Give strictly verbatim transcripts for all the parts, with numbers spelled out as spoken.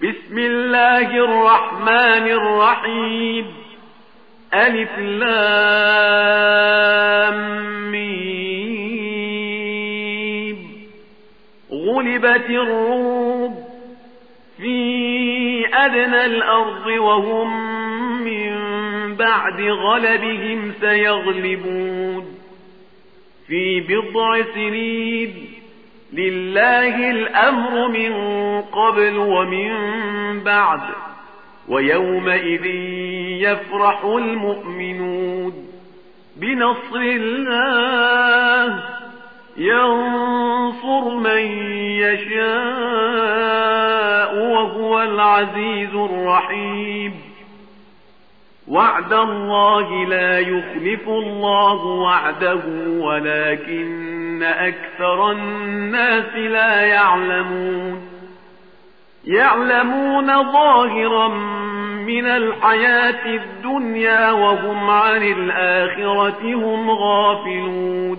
بسم الله الرحمن الرحيم. ألف لام ميم. غلبت الروم في أدنى الأرض وهم من بعد غلبهم سيغلبون في بضع سنين. لله الأمر من قبل ومن بعد ويومئذ يفرح المؤمنون بنصر الله ينصر من يشاء وهو العزيز الرحيم. وعد الله لا يخلف الله وعده ولكن أكثر الناس لا يعلمون. يعلمون ظاهرا من الحياة الدنيا وهم عن الآخرة هم غافلون.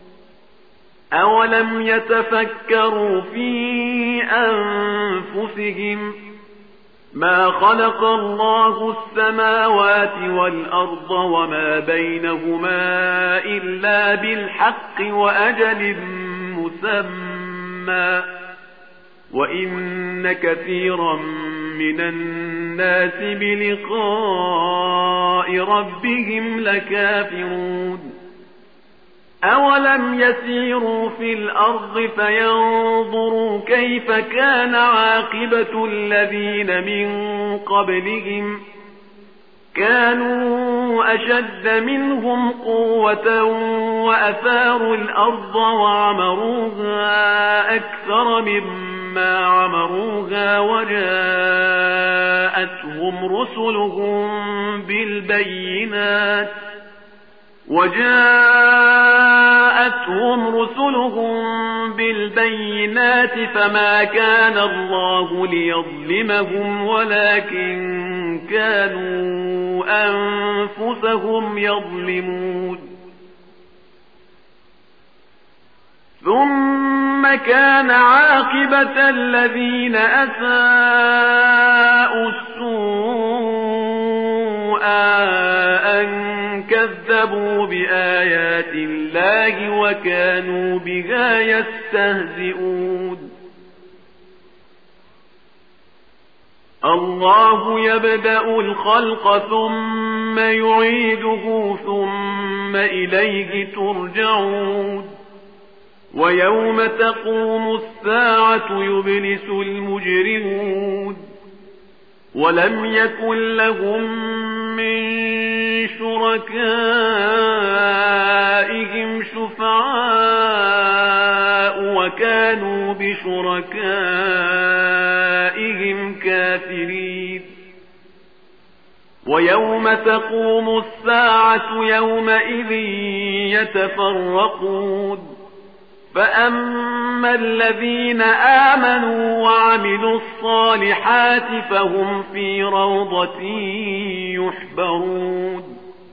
أولم يتفكروا في أنفسهم ما خلق الله السماوات والأرض وما بينهما إلا بالحق وأجل مسمى وإن كثيرا من الناس بلقاء ربهم لكافرون. أولم يسيروا في الأرض فينظروا كيف كان عاقبة الذين من قبلهم كانوا أشد منهم قوة وأثاروا الأرض وعمروها أكثر مما عمروها وجاءتهم رسلهم بالبينات وجاءتهم رسلهم بالبينات فما كان الله ليظلمهم ولكن كانوا أنفسهم يظلمون. ثم كان عاقبة الذين أساءوا السوء أن كذبوا بآيات الله وكانوا بها يستهزئون. الله يبدأ الخلق ثم يعيده ثم إليه ترجعون. ويوم تقوم الساعة يبلس المجرمون ولم يكن لهم من شركائهم شفعاء وكانوا بشركائهم كافرين. ويوم تقوم الساعة يومئذ يتفرقون فأما الذين آمنوا وعملوا الصالحات فهم في روضة يحبرون.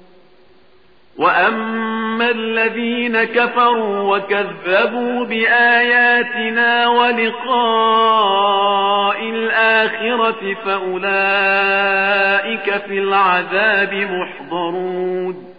وأما الذين كفروا وكذبوا بآياتنا ولقاء الآخرة فأولئك في العذاب محضرون.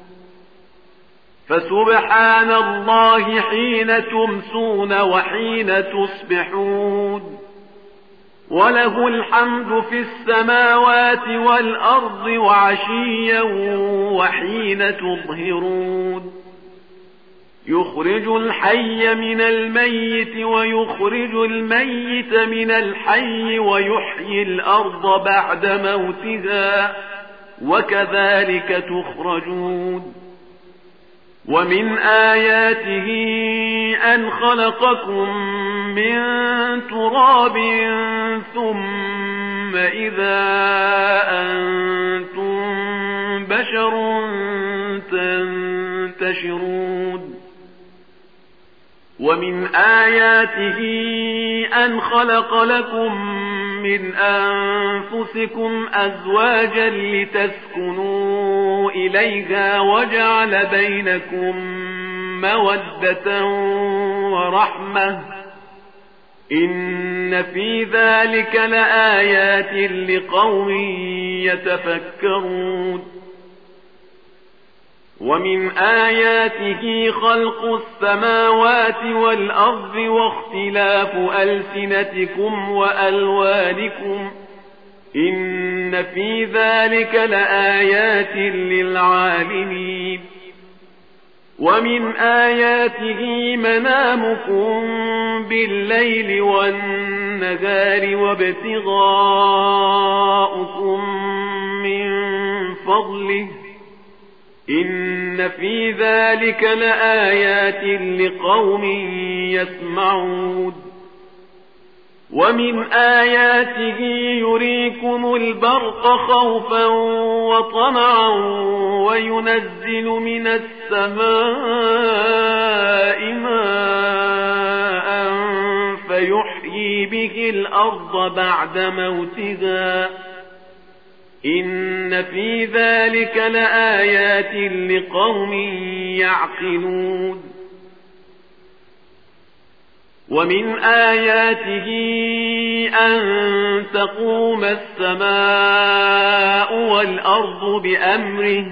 فسبحان الله حين تمسون وحين تصبحون وله الحمد في السماوات والأرض وعشيا وحين تظهرون. يخرج الحي من الميت ويخرج الميت من الحي ويحيي الأرض بعد موتها وكذلك تخرجون. ومن آياته أن خلقكم من تراب ثم إذا أنتم بشر تنتشرون. ومن آياته أن خلق لكم من أنفسكم أزواجا لتسكنوا إليها وجعل بينكم مودة ورحمة إن في ذلك لآيات لقوم يتفكرون ومن آياته خلق السماوات والأرض واختلاف ألسنتكم وألوانكم إن في ذلك لآيات للعالمين ومن آياته منامكم بالليل والنهار وابتغاؤكم من فضله إن في ذلك لآيات لقوم يسمعون ومن آياته يريكم البرق خوفا وطمعا وينزل من السماء ماء فيحيي به الأرض بعد موتها إن في ذلك لآيات لقوم يعقلون ومن آياته أن تقوم السماء والأرض بأمره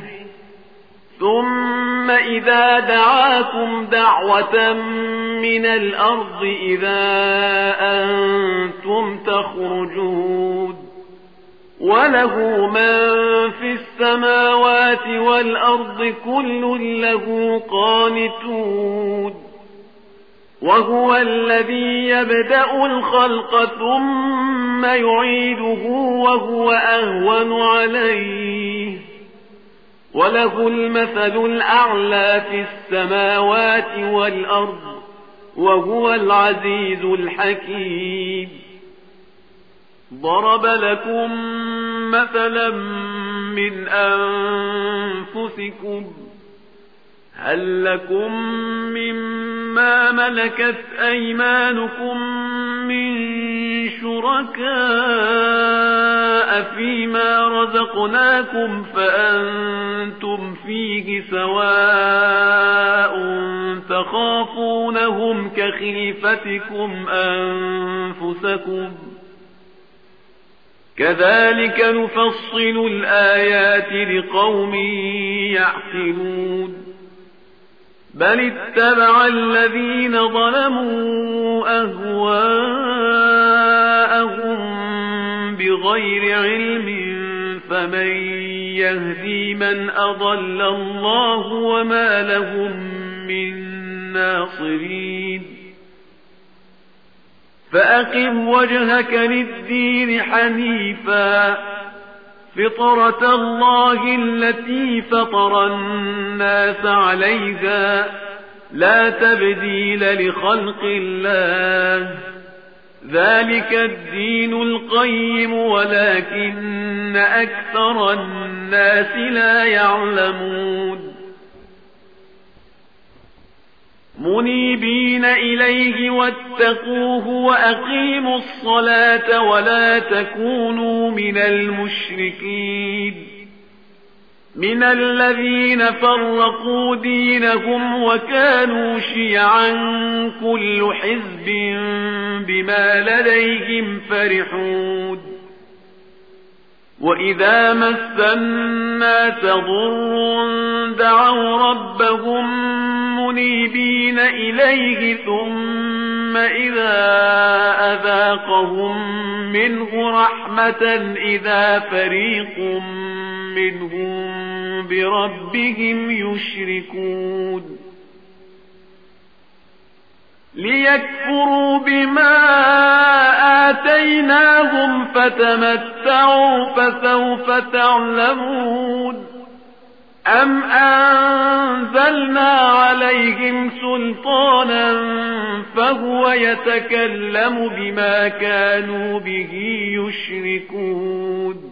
ثم إذا دعاكم دعوة من الأرض إذا أنتم تخرجون وله من في السماوات والأرض كل له قانتون وهو الذي يبدأ الخلق ثم يعيده وهو أهون عليه وله المثل الأعلى في السماوات والأرض وهو العزيز الحكيم ضرب لكم مثلا من أنفسكم هل لكم مما ملكت أيمانكم من شركاء فيما رزقناكم فأنتم فيه سواء تخافونهم كخيفتكم أنفسكم كذلك نفصل الآيات لقوم يعقلون بل اتبع الذين ظلموا أهواءهم بغير علم فمن يهدي من أضل الله وما لهم من ناصرين فأقم وجهك للدين حنيفا فطرة الله التي فطر الناس عليها لا تبديل لخلق الله ذلك الدين القيم ولكن أكثر الناس لا يعلمون منيبين إليه واتقوه وأقيموا الصلاة ولا تكونوا من المشركين من الذين فرقوا دينهم وكانوا شيعا كل حزب بما لديهم فرحون وإذا مس الناس ضر دعوا ربهم منيبين إليه ثم إذا أذاقهم منه رحمة إذا فريق منهم بربهم يشركون ليكفروا بما آتيناهم فتمتعوا فسوف تعلمون أم أنزلنا عليهم سلطانا فهو يتكلم بما كانوا به يشركون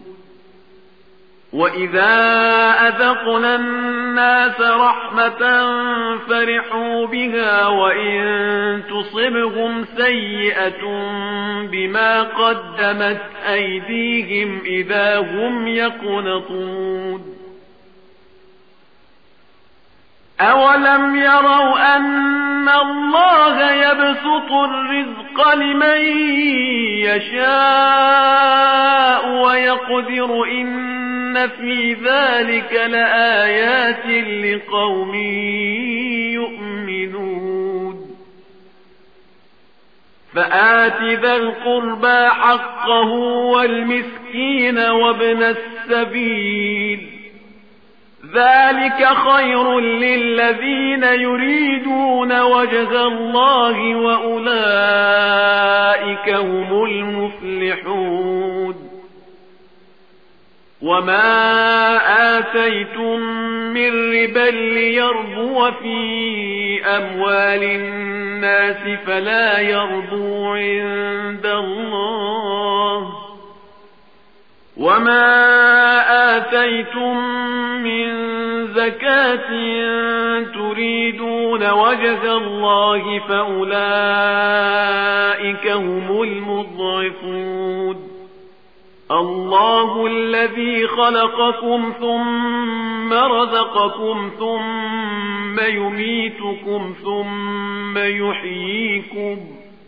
وإذا أذقنا الناس رحمة فرحوا بها وإن تصبهم سيئة بما قدمت أيديهم إذا هم يقنطون أولم يروا أن الله يبسط الرزق لمن يشاء ويقدر إن في ذلك لآيات لقوم يؤمنون فآت ذا القربى حقه والمسكين وابن السبيل ذلك خير للذين يريدون وجه الله وأولئك هم المفلحون وما آتيتم من ربا ليربو في أموال الناس فلا يربو عند الله وما آتيتم من زكاة تريدون وجه الله فأولئك هم المضعفون الله الذي خلقكم ثم رزقكم ثم يميتكم ثم يحييكم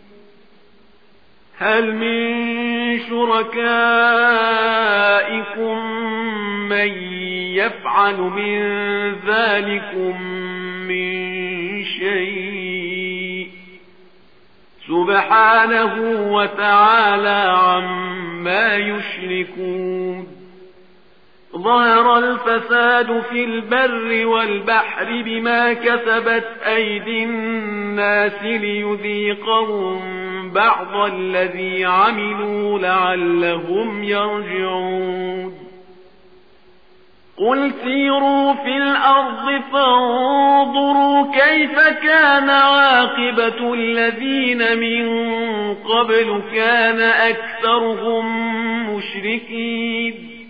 هل من شركائكم من يفعل من ذلكم من شيء سبحانه وتعالى عما يشركون ظهر الفساد في البر والبحر بما كسبت أيدي الناس ليذيقهم بعض الذي عملوا لعلهم يرجعون قل سيروا في الأرض فانظروا كيف كان عاقبة الذين من قبل كان أكثرهم مشركين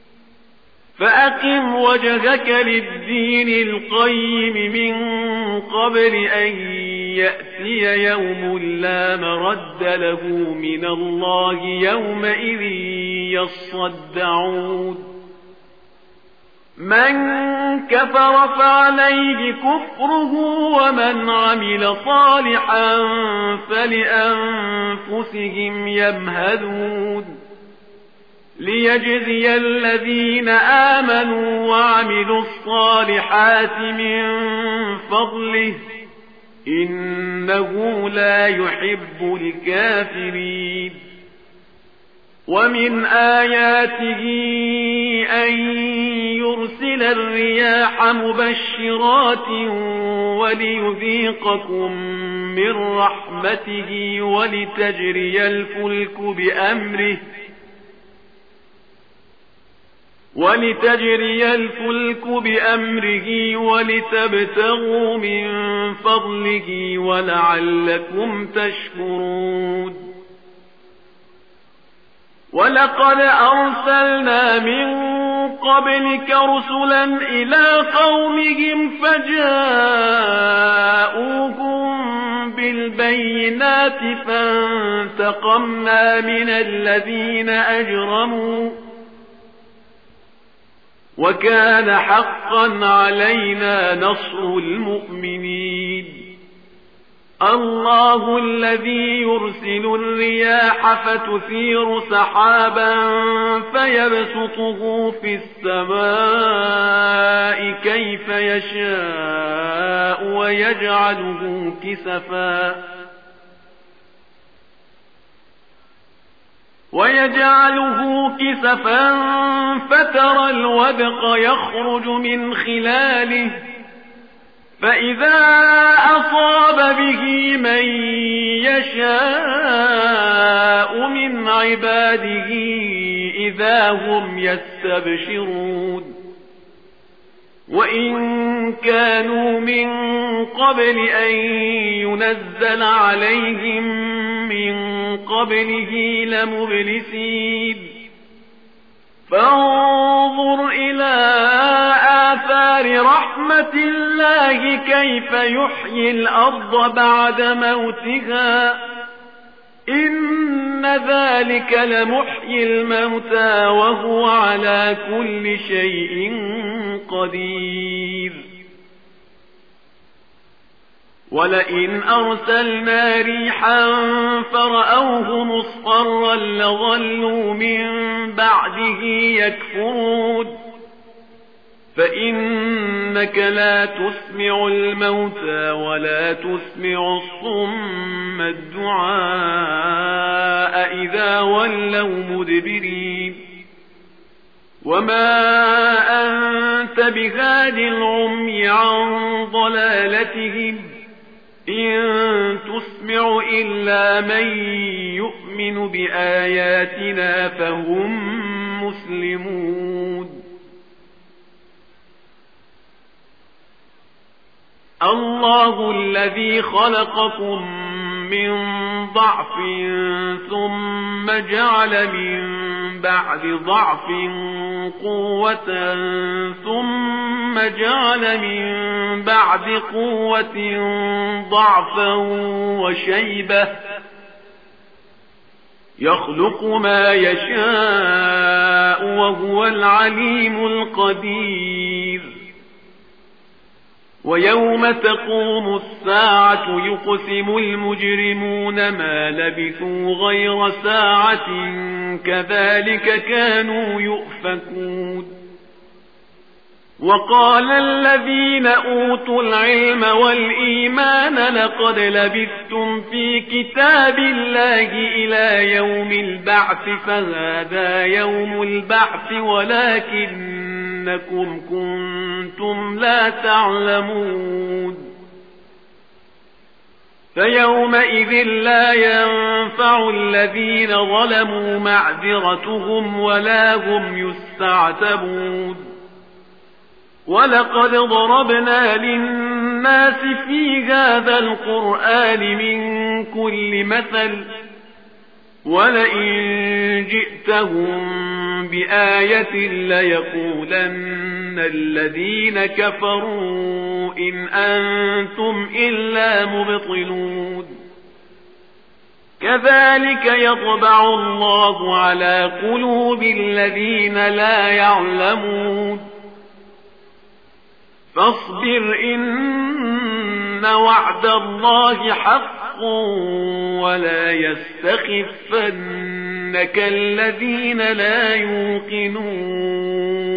فأقم وجهك للدين القيم من قبل أن يأتي يوم لا مرد له من الله يومئذ يصدعون من كفر فعليه كفره ومن عمل صالحا فلأنفسهم يمهدون ليجزي الذين آمنوا وعملوا الصالحات من فضله إنه لا يحب الكافرين ومن آياته أن يرسل الرياح مبشرات وليذيقكم من رحمته ولتجري الفلك بأمره ولتجري الفلك بأمره ولتبتغوا من فضله ولعلكم تشكرون ولقد أرسلنا من قبلك رسلا إلى قومهم فجاءوهم بالبينات فانتقمنا من الذين أجرموا وكان حقا علينا نصر المؤمنين الله الذي يرسل الرياح فتثير سحابا فيبسطه في السماء كيف يشاء ويجعله كسفا ويجعله كسفا فترى الودق يخرج من خلاله فإذا أصاب به من يشاء من عباده إذا هم يستبشرون وإن كانوا من قبل أن ينزل عليهم من قبله لمبلسين فانظر إلى آثار رحمة الله كيف يحيي الأرض بعد موتها إن ذلك لمحيي الموتى وهو على كل شيء قدير ولئن أرسلنا ريحا فرأوه مصفرا لظلوا من بعده يكفرون فإنك لا تسمع الموتى ولا تسمع الصم الدعاء إذا ولوا مدبرين وما أنت بهاد العمي عن ضلالتهم إن تسمع إلا من يؤمن بآياتنا فهم مسلمون الله الذي خلقكم من ضعف ثم جعل من بعد ضعف قوة ثم جعل من بعد قوة ضعفا وشيبة يخلق ما يشاء وهو العليم القدير ويوم تقوم الساعة يقسم المجرمون ما لبثوا غير ساعة كذلك كانوا يؤفكون وقال الذين أوتوا العلم والإيمان لقد لبثتم في كتاب الله إلى يوم البعث فهذا يوم البعث ولكنكم كنتم لا تعلمون فيومئذ لا ينفع الذين ظلموا معذرتهم ولا هم يستعتبون ولقد ضربنا للناس في هذا القرآن من كل مثل ولئن جئتهم بآية ليقولن الذين كفروا إن أنتم إلا مبطلون كذلك يطبع الله على قلوب الذين لا يعلمون فاصبر إن وعد الله حق ولا يستخفنك الذين لا يوقنون